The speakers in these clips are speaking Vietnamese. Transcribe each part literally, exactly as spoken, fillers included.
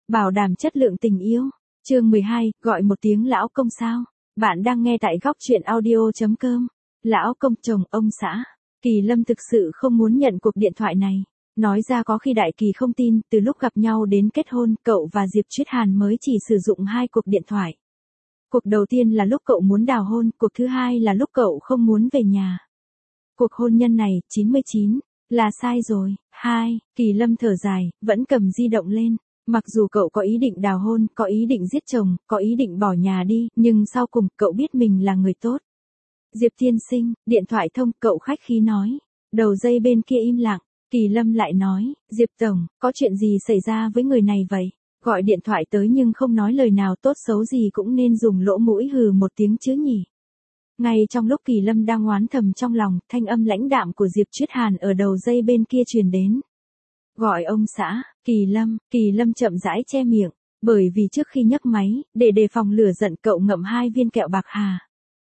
Bảo đảm chất lượng tình yêu. Chương mười hai, gọi một tiếng lão công sao? Bạn đang nghe tại góc truyện audio chấm com. Lão công chồng ông xã. Kỳ Lâm thực sự không muốn nhận cuộc điện thoại này. Nói ra có khi Đại Kỳ không tin, từ lúc gặp nhau đến kết hôn, cậu và Diệp Chuyết Hàn mới chỉ sử dụng hai cuộc điện thoại. Cuộc đầu tiên là lúc cậu muốn đào hôn, cuộc thứ hai là lúc cậu không muốn về nhà. Cuộc hôn nhân này, chín mươi chín, là sai rồi. Hai, Kỳ Lâm thở dài, vẫn cầm di động lên. Mặc dù cậu có ý định đào hôn, có ý định giết chồng, có ý định bỏ nhà đi, nhưng sau cùng cậu biết mình là người tốt. Diệp tiên sinh, điện thoại thông, cậu khách khí nói. Đầu dây bên kia im lặng, Kỳ Lâm lại nói, Diệp tổng, có chuyện gì xảy ra với người này vậy? Gọi điện thoại tới nhưng không nói lời nào tốt xấu gì cũng nên dùng lỗ mũi hừ một tiếng chứ nhỉ. Ngay trong lúc Kỳ Lâm đang oán thầm trong lòng, thanh âm lãnh đạm của Diệp Chuyết Hàn ở đầu dây bên kia truyền đến. Gọi ông xã, Kỳ Lâm, Kỳ Lâm chậm rãi che miệng, bởi vì trước khi nhấc máy, để đề phòng lửa giận cậu ngậm hai viên kẹo bạc hà.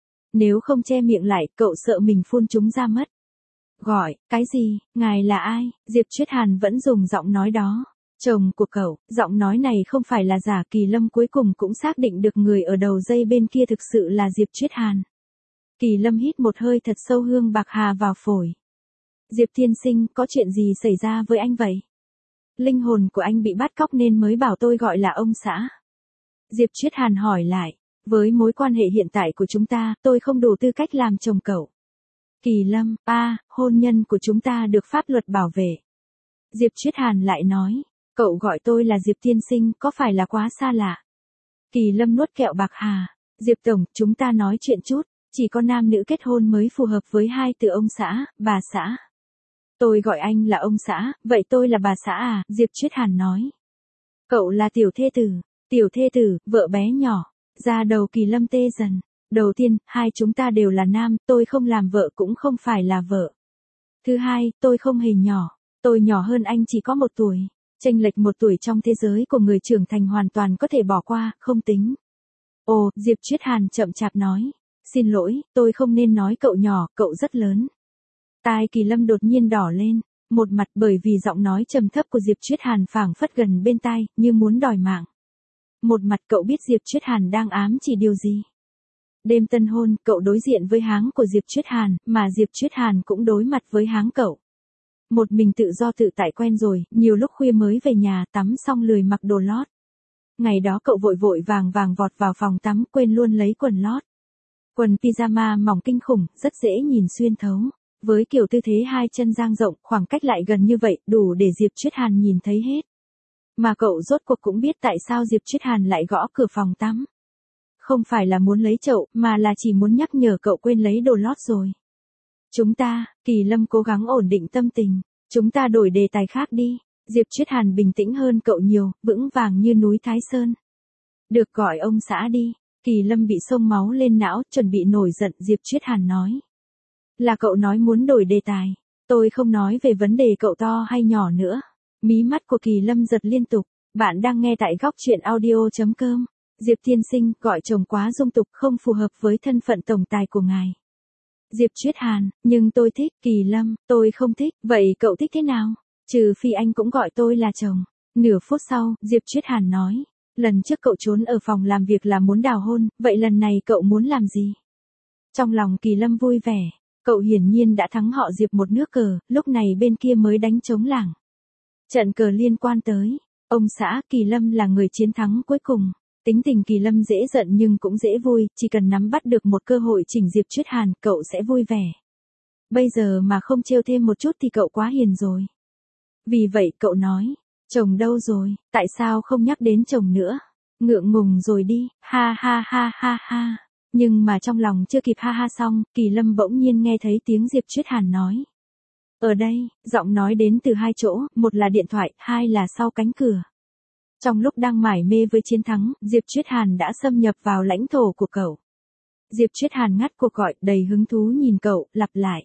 Nếu không che miệng lại, cậu sợ mình phun chúng ra mất. Gọi, cái gì, ngài là ai? Diệp Chuyết Hàn vẫn dùng giọng nói đó. Chồng của cậu, giọng nói này không phải là giả. Kỳ Lâm cuối cùng cũng xác định được người ở đầu dây bên kia thực sự là Diệp Chuyết Hàn. Kỳ Lâm hít một hơi thật sâu hương bạc hà vào phổi. Diệp tiên sinh, có chuyện gì xảy ra với anh vậy? Linh hồn của anh bị bắt cóc nên mới bảo tôi gọi là ông xã. Diệp Chuyết Hàn hỏi lại, với mối quan hệ hiện tại của chúng ta, tôi không đủ tư cách làm chồng cậu. Kỳ Lâm, a, hôn nhân của chúng ta được pháp luật bảo vệ. Diệp Chuyết Hàn lại nói, cậu gọi tôi là Diệp tiên sinh, có phải là quá xa lạ? Kỳ Lâm nuốt kẹo bạc hà, Diệp tổng, chúng ta nói chuyện chút, chỉ có nam nữ kết hôn mới phù hợp với hai từ ông xã, bà xã. Tôi gọi anh là ông xã, vậy tôi là bà xã à? Diệp Chuyết Hàn nói. Cậu là tiểu thê tử, tiểu thê tử, vợ bé nhỏ. Da đầu Kỳ Lâm tê dần. Đầu tiên, hai chúng ta đều là nam, tôi không làm vợ cũng không phải là vợ. Thứ hai, tôi không hề nhỏ, tôi nhỏ hơn anh chỉ có một tuổi. Chênh lệch một tuổi trong thế giới của người trưởng thành hoàn toàn có thể bỏ qua, không tính. Ồ, Diệp Chuyết Hàn chậm chạp nói. Xin lỗi, tôi không nên nói cậu nhỏ, cậu rất lớn. Tai Kỳ Lâm đột nhiên đỏ lên, một mặt bởi vì giọng nói trầm thấp của Diệp Chuyết Hàn phảng phất gần bên tai, như muốn đòi mạng. Một mặt cậu biết Diệp Chuyết Hàn đang ám chỉ điều gì. Đêm tân hôn, cậu đối diện với háng của Diệp Chuyết Hàn, mà Diệp Chuyết Hàn cũng đối mặt với háng cậu. Một mình tự do tự tại quen rồi, nhiều lúc khuya mới về nhà tắm xong lười mặc đồ lót. Ngày đó cậu vội vội vàng vàng vọt vào phòng tắm quên luôn lấy quần lót. Quần pyjama mỏng kinh khủng, rất dễ nhìn xuyên thấu. Với kiểu tư thế hai chân dang rộng, khoảng cách lại gần như vậy, đủ để Diệp Chuyết Hàn nhìn thấy hết. Mà cậu rốt cuộc cũng biết tại sao Diệp Chuyết Hàn lại gõ cửa phòng tắm. Không phải là muốn lấy chậu, mà là chỉ muốn nhắc nhở cậu quên lấy đồ lót rồi. Chúng ta, Kỳ Lâm cố gắng ổn định tâm tình. Chúng ta đổi đề tài khác đi. Diệp Chuyết Hàn bình tĩnh hơn cậu nhiều, vững vàng như núi Thái Sơn. Được, gọi ông xã đi. Kỳ Lâm bị xông máu lên não, chuẩn bị nổi giận. Diệp Chuyết Hàn nói. Là cậu nói muốn đổi đề tài. Tôi không nói về vấn đề cậu to hay nhỏ nữa. Mí mắt của Kỳ Lâm giật liên tục. Bạn đang nghe tại góc truyện audio chấm com. Diệp tiên sinh, gọi chồng quá dung tục, không phù hợp với thân phận tổng tài của ngài. Diệp Chuyết Hàn, nhưng tôi thích. Kỳ Lâm, tôi không thích. Vậy cậu thích thế nào? Trừ phi anh cũng gọi tôi là chồng. Nửa phút sau, Diệp Chuyết Hàn nói. Lần trước cậu trốn ở phòng làm việc là muốn đào hôn, vậy lần này cậu muốn làm gì? Trong lòng Kỳ Lâm vui vẻ. Cậu hiển nhiên đã thắng họ Diệp một nước cờ, lúc này bên kia mới đánh trống lảng. Trận cờ liên quan tới. Ông xã, Kỳ Lâm là người chiến thắng cuối cùng. Tính tình Kỳ Lâm dễ giận nhưng cũng dễ vui, chỉ cần nắm bắt được một cơ hội chỉnh Diệp Chuyết Hàn, cậu sẽ vui vẻ. Bây giờ mà không trêu thêm một chút thì cậu quá hiền rồi. Vì vậy cậu nói, chồng đâu rồi, tại sao không nhắc đến chồng nữa? Ngượng ngùng rồi đi, ha ha ha ha ha. Nhưng mà trong lòng chưa kịp ha ha xong, Kỳ Lâm bỗng nhiên nghe thấy tiếng Diệp Chuyết Hàn nói. Ở đây, giọng nói đến từ hai chỗ, một là điện thoại, hai là sau cánh cửa. Trong lúc đang mải mê với chiến thắng, Diệp Chuyết Hàn đã xâm nhập vào lãnh thổ của cậu. Diệp Chuyết Hàn ngắt cuộc gọi, đầy hứng thú nhìn cậu, lặp lại.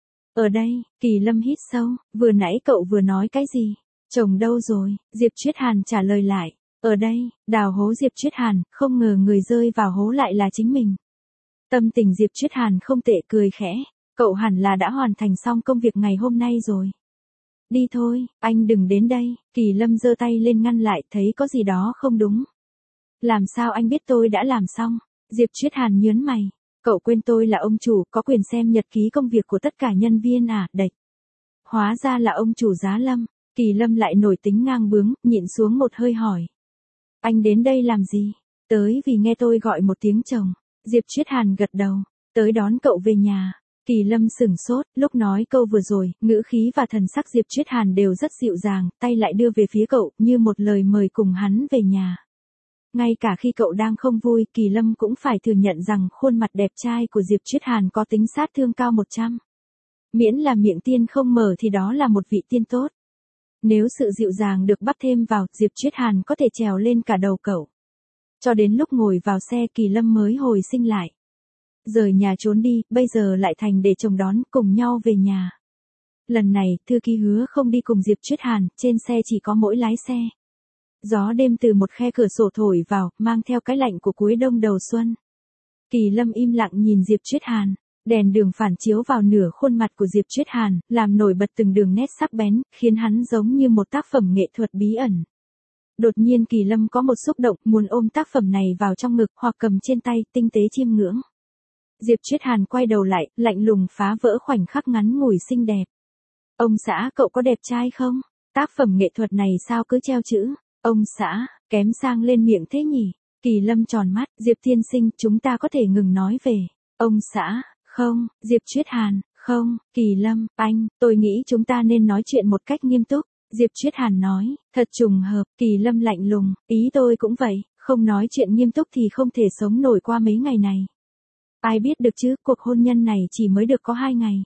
Ở đây, Kỳ Lâm hít sâu, vừa nãy cậu vừa nói cái gì? Chồng đâu rồi? Diệp Chuyết Hàn trả lời lại. Ở đây, đào hố Diệp Chuyết Hàn, không ngờ người rơi vào hố lại là chính mình. Tâm tình Diệp Chuyết Hàn không tệ, cười khẽ. Cậu hẳn là đã hoàn thành xong công việc ngày hôm nay rồi. Đi thôi, anh đừng đến đây. Kỳ Lâm giơ tay lên ngăn lại, thấy có gì đó không đúng. Làm sao anh biết tôi đã làm xong? Diệp Chuyết Hàn nhớn mày. Cậu quên tôi là ông chủ, có quyền xem nhật ký công việc của tất cả nhân viên à, đệch. Hóa ra là ông chủ Giá Lâm. Kỳ Lâm lại nổi tính ngang bướng, nhịn xuống một hơi hỏi. Anh đến đây làm gì? Tới vì nghe tôi gọi một tiếng chồng. Diệp Chuyết Hàn gật đầu. Tới đón cậu về nhà. Kỳ Lâm sửng sốt, lúc nói câu vừa rồi, ngữ khí và thần sắc Diệp Chuyết Hàn đều rất dịu dàng, tay lại đưa về phía cậu, như một lời mời cùng hắn về nhà. Ngay cả khi cậu đang không vui, Kỳ Lâm cũng phải thừa nhận rằng khuôn mặt đẹp trai của Diệp Chuyết Hàn có tính sát thương cao một trăm. Miễn là miệng tiên không mở thì đó là một vị tiên tốt. Nếu sự dịu dàng được bắt thêm vào, Diệp Chuyết Hàn có thể trèo lên cả đầu cậu. Cho đến lúc ngồi vào xe Kỳ Lâm mới hồi sinh lại. Rời nhà trốn đi, bây giờ lại thành để chồng đón cùng nhau về nhà. Lần này, thư ký hứa không đi cùng Diệp Chuyết Hàn, trên xe chỉ có mỗi lái xe. Gió đêm từ một khe cửa sổ thổi vào, mang theo cái lạnh của cuối đông đầu xuân. Kỳ Lâm im lặng nhìn Diệp Chuyết Hàn. Đèn đường phản chiếu vào nửa khuôn mặt của Diệp Chuyết Hàn, làm nổi bật từng đường nét sắc bén, khiến hắn giống như một tác phẩm nghệ thuật bí ẩn. Đột nhiên Kỳ Lâm có một xúc động, muốn ôm tác phẩm này vào trong ngực hoặc cầm trên tay, tinh tế chiêm ngưỡng. Diệp Chuyết Hàn quay đầu lại, lạnh lùng phá vỡ khoảnh khắc ngắn ngủi xinh đẹp. Ông xã, cậu có đẹp trai không? Tác phẩm nghệ thuật này sao cứ treo chữ, ông xã, kém sang lên miệng thế nhỉ? Kỳ Lâm tròn mắt, Diệp tiên sinh, chúng ta có thể ngừng nói về ông xã. Không, Diệp Chuyết Hàn, không, Kỳ Lâm, anh, tôi nghĩ chúng ta nên nói chuyện một cách nghiêm túc. Diệp Chuyết Hàn nói, thật trùng hợp, Kỳ Lâm lạnh lùng, ý tôi cũng vậy, không nói chuyện nghiêm túc thì không thể sống nổi qua mấy ngày này. Ai biết được chứ, cuộc hôn nhân này chỉ mới được có hai ngày.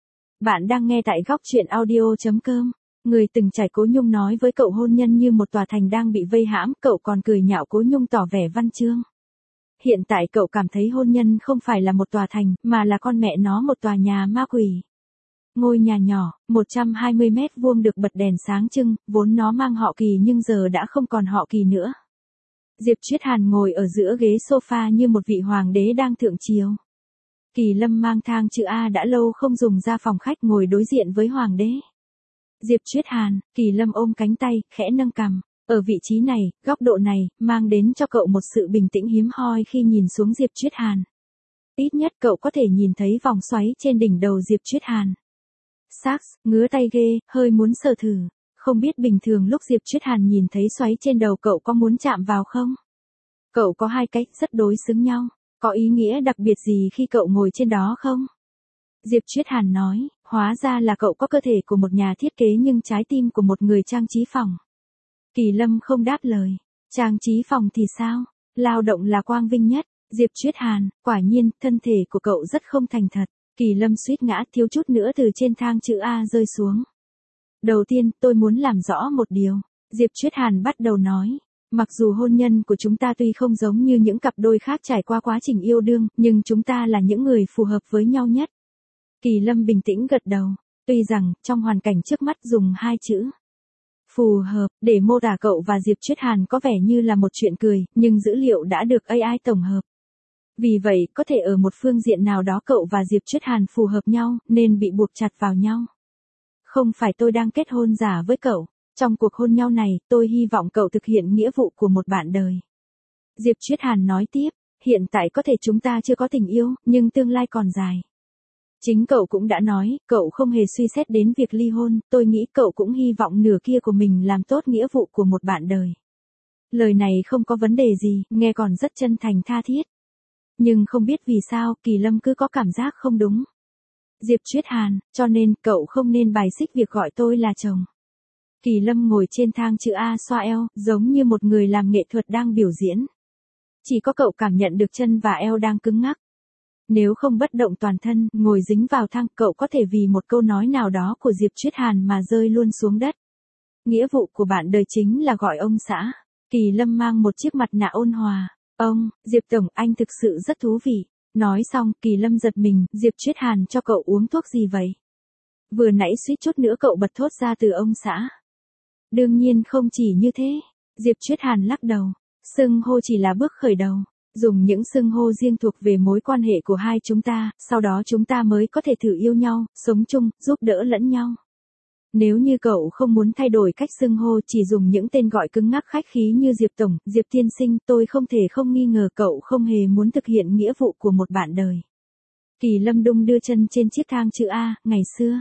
Bạn đang nghe tại góc truyện audio chấm com. Người từng trải Cố Nhung nói với cậu hôn nhân như một tòa thành đang bị vây hãm, cậu còn cười nhạo Cố Nhung tỏ vẻ văn chương. Hiện tại cậu cảm thấy hôn nhân không phải là một tòa thành, mà là con mẹ nó một tòa nhà ma quỷ. Ngôi nhà nhỏ, một trăm hai mươi mét vuông được bật đèn sáng trưng, vốn nó mang họ Kỳ nhưng giờ đã không còn họ Kỳ nữa. Diệp Chuyết Hàn ngồi ở giữa ghế sofa như một vị hoàng đế đang thượng triều. Kỳ Lâm mang thang chữ A đã lâu không dùng ra phòng khách ngồi đối diện với hoàng đế. Diệp Chuyết Hàn, Kỳ Lâm ôm cánh tay, khẽ nâng cằm. Ở vị trí này, góc độ này, mang đến cho cậu một sự bình tĩnh hiếm hoi khi nhìn xuống Diệp Chuyết Hàn. Ít nhất cậu có thể nhìn thấy vòng xoáy trên đỉnh đầu Diệp Chuyết Hàn. Sax, ngứa tay ghê, hơi muốn sờ thử. Không biết bình thường lúc Diệp Chuyết Hàn nhìn thấy xoáy trên đầu cậu có muốn chạm vào không? Cậu có hai cách rất đối xứng nhau. Có ý nghĩa đặc biệt gì khi cậu ngồi trên đó không? Diệp Chuyết Hàn nói, hóa ra là cậu có cơ thể của một nhà thiết kế nhưng trái tim của một người trang trí phòng. Kỳ Lâm không đáp lời. Trang trí phòng thì sao? Lao động là quang vinh nhất. Diệp Chuyết Hàn, quả nhiên, thân thể của cậu rất không thành thật. Kỳ Lâm suýt ngã thiếu chút nữa từ trên thang chữ A rơi xuống. Đầu tiên, tôi muốn làm rõ một điều. Diệp Chuyết Hàn bắt đầu nói. Mặc dù hôn nhân của chúng ta tuy không giống như những cặp đôi khác trải qua quá trình yêu đương, nhưng chúng ta là những người phù hợp với nhau nhất. Kỳ Lâm bình tĩnh gật đầu. Tuy rằng, trong hoàn cảnh trước mắt dùng hai chữ phù hợp, để mô tả cậu và Diệp Chuyết Hàn có vẻ như là một chuyện cười, nhưng dữ liệu đã được a i tổng hợp. Vì vậy, có thể ở một phương diện nào đó cậu và Diệp Chuyết Hàn phù hợp nhau, nên bị buộc chặt vào nhau. Không phải tôi đang kết hôn giả với cậu. Trong cuộc hôn nhau này, tôi hy vọng cậu thực hiện nghĩa vụ của một bạn đời. Diệp Chuyết Hàn nói tiếp, hiện tại có thể chúng ta chưa có tình yêu, nhưng tương lai còn dài. Chính cậu cũng đã nói, cậu không hề suy xét đến việc ly hôn, tôi nghĩ cậu cũng hy vọng nửa kia của mình làm tốt nghĩa vụ của một bạn đời. Lời này không có vấn đề gì, nghe còn rất chân thành tha thiết. Nhưng không biết vì sao, Kỳ Lâm cứ có cảm giác không đúng. Diệp Chuyết Hàn, cho nên, cậu không nên bài xích việc gọi tôi là chồng. Kỳ Lâm ngồi trên thang chữ A xoa eo, giống như một người làm nghệ thuật đang biểu diễn. Chỉ có cậu cảm nhận được chân và eo đang cứng ngắc. Nếu không bất động toàn thân, ngồi dính vào thang, cậu có thể vì một câu nói nào đó của Diệp Chuyết Hàn mà rơi luôn xuống đất. Nghĩa vụ của bạn đời chính là gọi ông xã. Kỳ Lâm mang một chiếc mặt nạ ôn hòa. Ông, Diệp Tổng, anh thực sự rất thú vị. Nói xong, Kỳ Lâm giật mình, Diệp Chuyết Hàn cho cậu uống thuốc gì vậy? Vừa nãy suýt chút nữa cậu bật thốt ra từ ông xã. Đương nhiên không chỉ như thế. Diệp Chuyết Hàn lắc đầu. Xưng hô chỉ là bước khởi đầu. Dùng những xưng hô riêng thuộc về mối quan hệ của hai chúng ta, sau đó chúng ta mới có thể thử yêu nhau, sống chung, giúp đỡ lẫn nhau. Nếu như cậu không muốn thay đổi cách xưng hô, chỉ dùng những tên gọi cứng ngắc khách khí như Diệp Tổng, Diệp Tiên Sinh, tôi không thể không nghi ngờ cậu không hề muốn thực hiện nghĩa vụ của một bạn đời. Kỳ Lâm đung đưa chân trên chiếc thang chữ A, ngày xưa.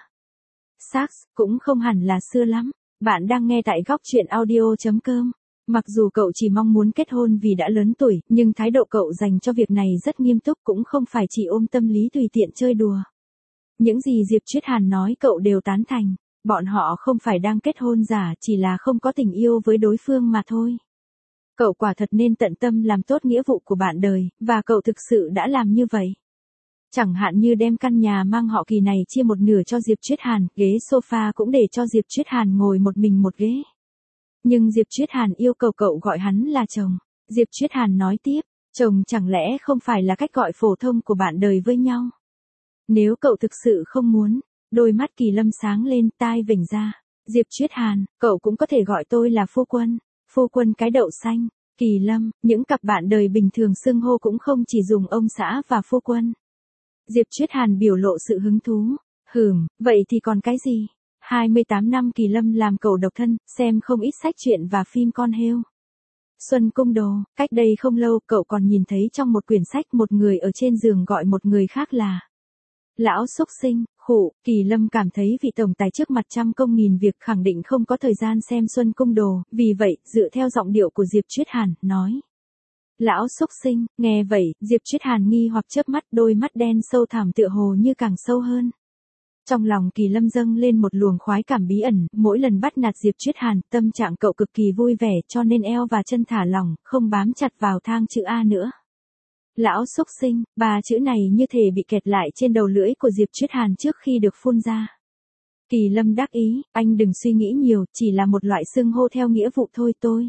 Sax, cũng không hẳn là xưa lắm. Bạn đang nghe tại góc chuyện audio chấm com. Mặc dù cậu chỉ mong muốn kết hôn vì đã lớn tuổi, nhưng thái độ cậu dành cho việc này rất nghiêm túc, cũng không phải chỉ ôm tâm lý tùy tiện chơi đùa. Những gì Diệp Chuyết Hàn nói cậu đều tán thành. Bọn họ không phải đang kết hôn giả, chỉ là không có tình yêu với đối phương mà thôi. Cậu quả thật nên tận tâm làm tốt nghĩa vụ của bạn đời, và cậu thực sự đã làm như vậy. Chẳng hạn như đem căn nhà mang họ Kỳ này chia một nửa cho Diệp Chuyết Hàn, ghế sofa cũng để cho Diệp Chuyết Hàn ngồi một mình một ghế. Nhưng Diệp Chuyết Hàn yêu cầu cậu gọi hắn là chồng. Diệp Chuyết Hàn nói tiếp, chồng chẳng lẽ không phải là cách gọi phổ thông của bạn đời với nhau? Nếu cậu thực sự không muốn, đôi mắt Kỳ Lâm sáng lên, tai vểnh ra. Diệp Chuyết Hàn, cậu cũng có thể gọi tôi là phu quân. Phu quân cái đậu xanh. Kỳ Lâm, những cặp bạn đời bình thường xưng hô cũng không chỉ dùng ông xã và phu quân. Diệp Chuyết Hàn biểu lộ sự hứng thú. Hừm, vậy thì còn cái gì? hai mươi tám năm Kỳ Lâm làm cậu độc thân, xem không ít sách truyện và phim con heo. Xuân Cung Đồ, cách đây không lâu cậu còn nhìn thấy trong một quyển sách một người ở trên giường gọi một người khác là lão xúc sinh. Khụ, Kỳ Lâm cảm thấy vị tổng tài trước mặt trăm công nghìn việc khẳng định không có thời gian xem Xuân Cung Đồ, vì vậy, dựa theo giọng điệu của Diệp Chuyết Hàn, nói. Lão xúc sinh, nghe vậy, Diệp Chuyết Hàn nghi hoặc chớp mắt, đôi mắt đen sâu thẳm tựa hồ như càng sâu hơn. Trong lòng Kỳ Lâm dâng lên một luồng khoái cảm bí ẩn, mỗi lần bắt nạt Diệp Chuyết Hàn, tâm trạng cậu cực kỳ vui vẻ, cho nên eo và chân thả lỏng, không bám chặt vào thang chữ A nữa. Lão xúc sinh, ba chữ này như thể bị kẹt lại trên đầu lưỡi của Diệp Chuyết Hàn trước khi được phun ra. Kỳ Lâm đắc ý, anh đừng suy nghĩ nhiều, chỉ là một loại xưng hô theo nghĩa vụ thôi tôi.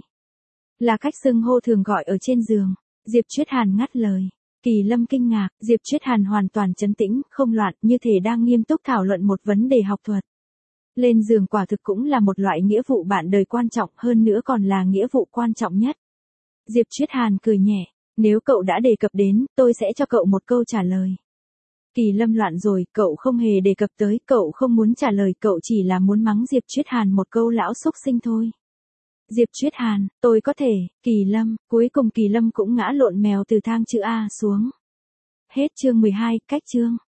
Là cách xưng hô thường gọi ở trên giường. Diệp Chuyết Hàn ngắt lời. Kỳ Lâm kinh ngạc, Diệp Chuyết Hàn hoàn toàn trấn tĩnh, không loạn, như thể đang nghiêm túc thảo luận một vấn đề học thuật. Lên giường quả thực cũng là một loại nghĩa vụ bạn đời quan trọng, hơn nữa còn là nghĩa vụ quan trọng nhất. Diệp Chuyết Hàn cười nhẹ, nếu cậu đã đề cập đến, tôi sẽ cho cậu một câu trả lời. Kỳ Lâm loạn rồi, cậu không hề đề cập tới, cậu không muốn trả lời, cậu chỉ là muốn mắng Diệp Chuyết Hàn một câu lão xúc sinh thôi. Diệp Chuyết Hàn, tôi có thể, Kỳ Lâm, cuối cùng Kỳ Lâm cũng ngã lộn mèo từ thang chữ A xuống. Hết chương mười hai, cách chương.